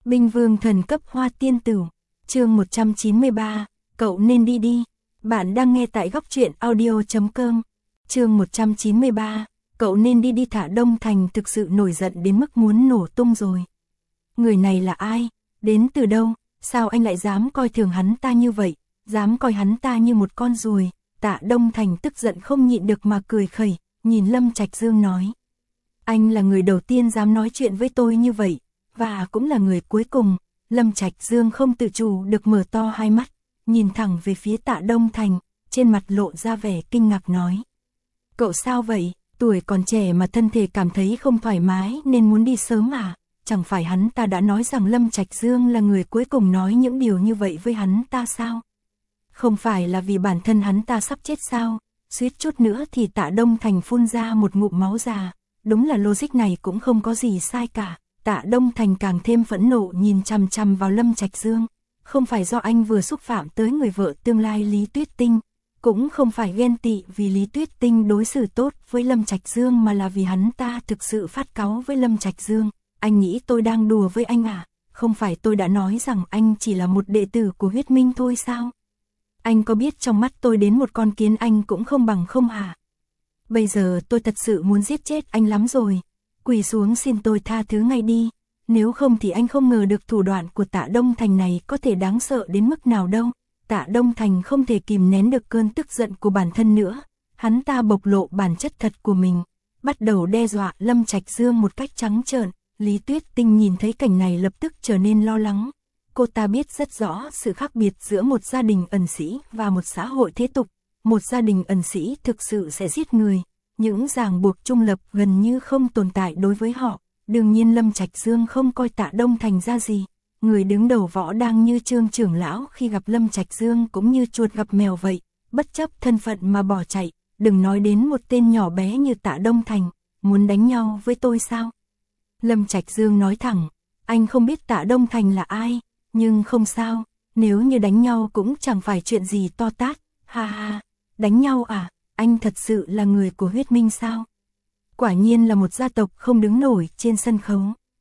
Binh vương thần cấp hoa tiên tử, chương 193, cậu nên đi đi. Bạn đang nghe tại góc truyện audio.com. Chương 193, cậu nên đi đi. Thả Đông Thành thực sự nổi giận đến mức muốn nổ tung rồi. Người này là ai? Đến từ đâu? Sao anh lại dám coi thường hắn ta như vậy? Dám coi hắn ta như một con ruồi? Tạ Đông Thành tức giận không nhịn được mà cười khẩy, nhìn Lâm Trạch Dương nói. Anh là người đầu tiên dám nói chuyện với tôi như vậy, và cũng là người cuối cùng. Lâm Trạch Dương không tự chủ được mở to hai mắt, nhìn thẳng về phía Tạ Đông Thành, trên mặt lộ ra vẻ kinh ngạc nói. Cậu sao vậy? Tuổi còn trẻ mà thân thể cảm thấy không thoải mái nên muốn đi sớm à? Chẳng phải hắn ta đã nói rằng Lâm Trạch Dương là người cuối cùng nói những điều như vậy với hắn ta sao? Không phải là vì bản thân hắn ta sắp chết sao? Suýt chút nữa thì Tạ Đông Thành phun ra một ngụm máu già. Đúng là logic này cũng không có gì sai cả. Tạ Đông Thành càng thêm phẫn nộ nhìn chằm chằm vào Lâm Trạch Dương. Không phải do anh vừa xúc phạm tới người vợ tương lai Lý Tuyết Tinh, cũng không phải ghen tị vì Lý Tuyết Tinh đối xử tốt với Lâm Trạch Dương, mà là vì hắn ta thực sự phát cáu với Lâm Trạch Dương. Anh nghĩ tôi đang đùa với anh à? Không phải tôi đã nói rằng anh chỉ là một đệ tử của Huyết Minh thôi sao? Anh có biết trong mắt tôi đến một con kiến anh cũng không bằng không hả? Bây giờ tôi thật sự muốn giết chết anh lắm rồi. Quỳ xuống xin tôi tha thứ ngay đi. Nếu không thì anh không ngờ được thủ đoạn của Tạ Đông Thành này có thể đáng sợ đến mức nào đâu. Tạ Đông Thành không thể kìm nén được cơn tức giận của bản thân nữa. Hắn ta bộc lộ bản chất thật của mình, bắt đầu đe dọa Lâm Trạch Dương một cách trắng trợn. Lý Tuyết Tinh nhìn thấy cảnh này lập tức trở nên lo lắng. Cô ta biết rất rõ sự khác biệt giữa một gia đình ẩn sĩ và một xã hội thế tục. Một gia đình ẩn sĩ thực sự sẽ giết người. Những ràng buộc trung lập gần như không tồn tại đối với họ. Đương nhiên Lâm Trạch Dương không coi Tạ Đông Thành ra gì. Người đứng đầu võ đang như Trương trưởng lão khi gặp Lâm Trạch Dương cũng như chuột gặp mèo vậy, bất chấp thân phận mà bỏ chạy. Đừng nói đến một tên nhỏ bé như Tạ Đông Thành, muốn đánh nhau với tôi sao? Lâm Trạch Dương nói thẳng, anh không biết Tạ Đông Thành là ai, nhưng không sao, nếu như đánh nhau cũng chẳng phải chuyện gì to tát. Ha ha, đánh nhau à? Anh thật sự là người của Huyết Minh sao? Quả nhiên là một gia tộc không đứng nổi trên sân khấu.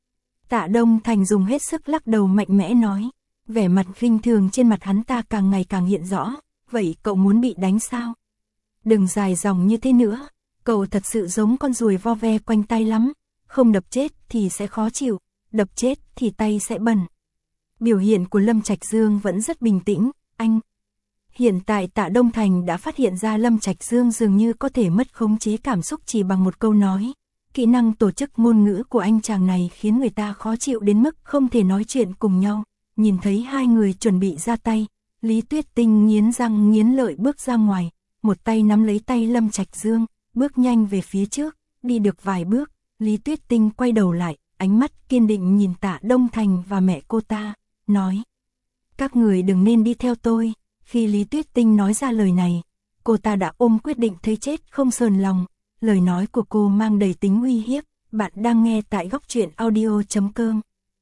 Tạ Đông Thành dùng hết sức lắc đầu mạnh mẽ nói. Vẻ mặt khinh thường trên mặt hắn ta càng ngày càng hiện rõ. Vậy cậu muốn bị đánh sao? Đừng dài dòng như thế nữa. Cậu thật sự giống con ruồi vo ve quanh tay lắm. Không đập chết thì sẽ khó chịu, đập chết thì tay sẽ bẩn. Biểu hiện của Lâm Trạch Dương vẫn rất bình tĩnh. Anh... Hiện tại Tạ Đông Thành đã phát hiện ra Lâm Trạch Dương dường như có thể mất khống chế cảm xúc chỉ bằng một câu nói. Kỹ năng tổ chức ngôn ngữ của anh chàng này khiến người ta khó chịu đến mức không thể nói chuyện cùng nhau. Nhìn thấy hai người chuẩn bị ra tay, Lý Tuyết Tinh nghiến răng nghiến lợi bước ra ngoài, một tay nắm lấy tay Lâm Trạch Dương, bước nhanh về phía trước. Đi được vài bước, Lý Tuyết Tinh quay đầu lại, ánh mắt kiên định nhìn Tạ Đông Thành và mẹ cô ta, nói. Các người đừng nên đi theo tôi. Khi Lý Tuyết Tinh nói ra lời này, cô ta đã ôm quyết định thấy chết không sờn lòng. Lời nói của cô mang đầy tính uy hiếp. Bạn đang nghe tại góc truyện audio.com.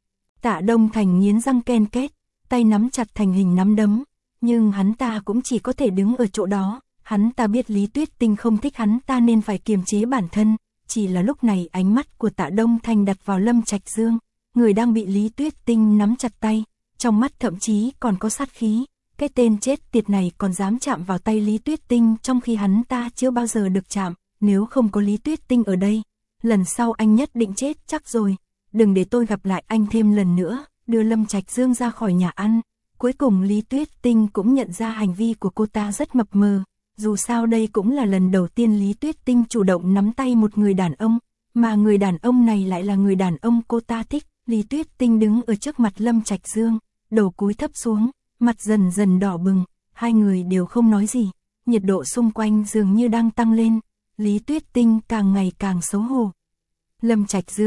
Tạ Đông Thành nghiến răng ken két, tay nắm chặt thành hình nắm đấm. Nhưng hắn ta cũng chỉ có thể đứng ở chỗ đó. Hắn ta biết Lý Tuyết Tinh không thích hắn ta nên phải kiềm chế bản thân. Chỉ là lúc này ánh mắt của Tạ Đông Thành đặt vào Lâm Trạch Dương, người đang bị Lý Tuyết Tinh nắm chặt tay. Trong mắt thậm chí còn có sát khí. Cái tên chết tiệt này còn dám chạm vào tay Lý Tuyết Tinh trong khi hắn ta chưa bao giờ được chạm. Nếu không có Lý Tuyết Tinh ở đây, lần sau anh nhất định chết chắc rồi. Đừng để tôi gặp lại anh thêm lần nữa. Đưa Lâm Trạch Dương ra khỏi nhà ăn. Cuối cùng Lý Tuyết Tinh cũng nhận ra hành vi của cô ta rất mập mờ. Dù sao đây cũng là lần đầu tiên Lý Tuyết Tinh chủ động nắm tay một người đàn ông, mà người đàn ông này lại là người đàn ông cô ta thích. Lý Tuyết Tinh đứng ở trước mặt Lâm Trạch Dương, đầu cúi thấp xuống, mặt dần dần đỏ bừng. Hai người đều không nói gì. Nhiệt độ xung quanh dường như đang tăng lên. Lý Tuyết Tinh càng ngày càng xấu hổ. Lâm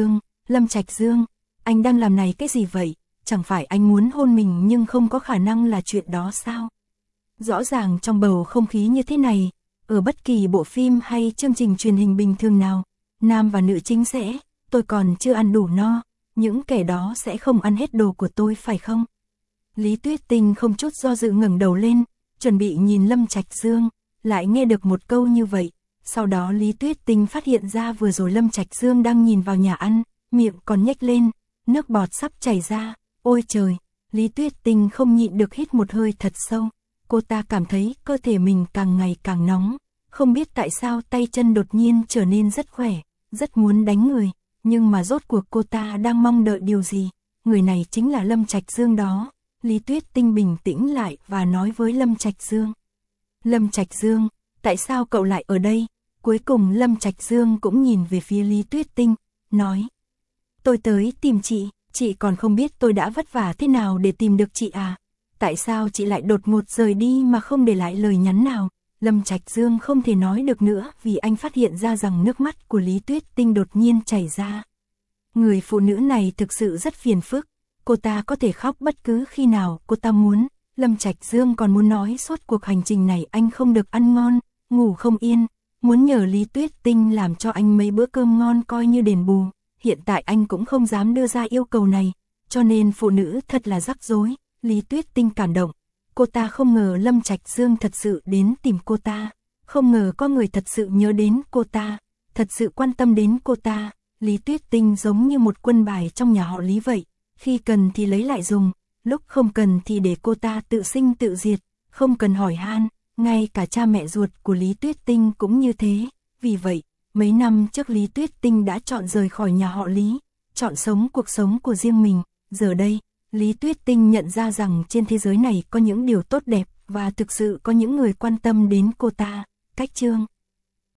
Trạch Dương, anh đang làm này cái gì vậy? Chẳng phải anh muốn hôn mình nhưng không có khả năng là chuyện đó sao? Rõ ràng trong bầu không khí như thế này, ở bất kỳ bộ phim hay chương trình truyền hình bình thường nào, nam và nữ chính sẽ, tôi còn chưa ăn đủ no, những kẻ đó sẽ không ăn hết đồ của tôi phải không? Lý Tuyết Tinh không chút do dự ngẩng đầu lên, chuẩn bị nhìn Lâm Trạch Dương, lại nghe được một câu như vậy. Sau đó Lý Tuyết Tinh phát hiện ra vừa rồi Lâm Trạch Dương đang nhìn vào nhà ăn, miệng còn nhếch lên, nước bọt sắp chảy ra. Ôi trời, Lý Tuyết Tinh không nhịn được hít một hơi thật sâu. Cô ta cảm thấy cơ thể mình càng ngày càng nóng. Không biết tại sao tay chân đột nhiên trở nên rất khỏe, rất muốn đánh người. Nhưng mà rốt cuộc cô ta đang mong đợi điều gì? Người này chính là Lâm Trạch Dương đó. Lý Tuyết Tinh bình tĩnh lại và nói với Lâm Trạch Dương. Lâm Trạch Dương, tại sao cậu lại ở đây? Cuối cùng Lâm Trạch Dương cũng nhìn về phía Lý Tuyết Tinh, nói. Tôi tới tìm chị còn không biết tôi đã vất vả thế nào để tìm được chị à? Tại sao chị lại đột ngột rời đi mà không để lại lời nhắn nào? Lâm Trạch Dương không thể nói được nữa vì anh phát hiện ra rằng nước mắt của Lý Tuyết Tinh đột nhiên chảy ra. Người phụ nữ này thực sự rất phiền phức, cô ta có thể khóc bất cứ khi nào cô ta muốn. Lâm Trạch Dương còn muốn nói suốt cuộc hành trình này anh không được ăn ngon, ngủ không yên, muốn nhờ Lý Tuyết Tinh làm cho anh mấy bữa cơm ngon coi như đền bù. Hiện tại anh cũng không dám đưa ra yêu cầu này, cho nên phụ nữ thật là rắc rối. Lý Tuyết Tinh cảm động, cô ta không ngờ Lâm Trạch Dương thật sự đến tìm cô ta, không ngờ có người thật sự nhớ đến cô ta, thật sự quan tâm đến cô ta. Lý Tuyết Tinh giống như một quân bài trong nhà họ Lý vậy, khi cần thì lấy lại dùng, lúc không cần thì để cô ta tự sinh tự diệt, không cần hỏi han. Ngay cả cha mẹ ruột của Lý Tuyết Tinh cũng như thế. Vì vậy, mấy năm trước Lý Tuyết Tinh đã chọn rời khỏi nhà họ Lý, chọn sống cuộc sống của riêng mình. Giờ đây, Lý Tuyết Tinh nhận ra rằng trên thế giới này có những điều tốt đẹp và thực sự có những người quan tâm đến cô ta. Cách chương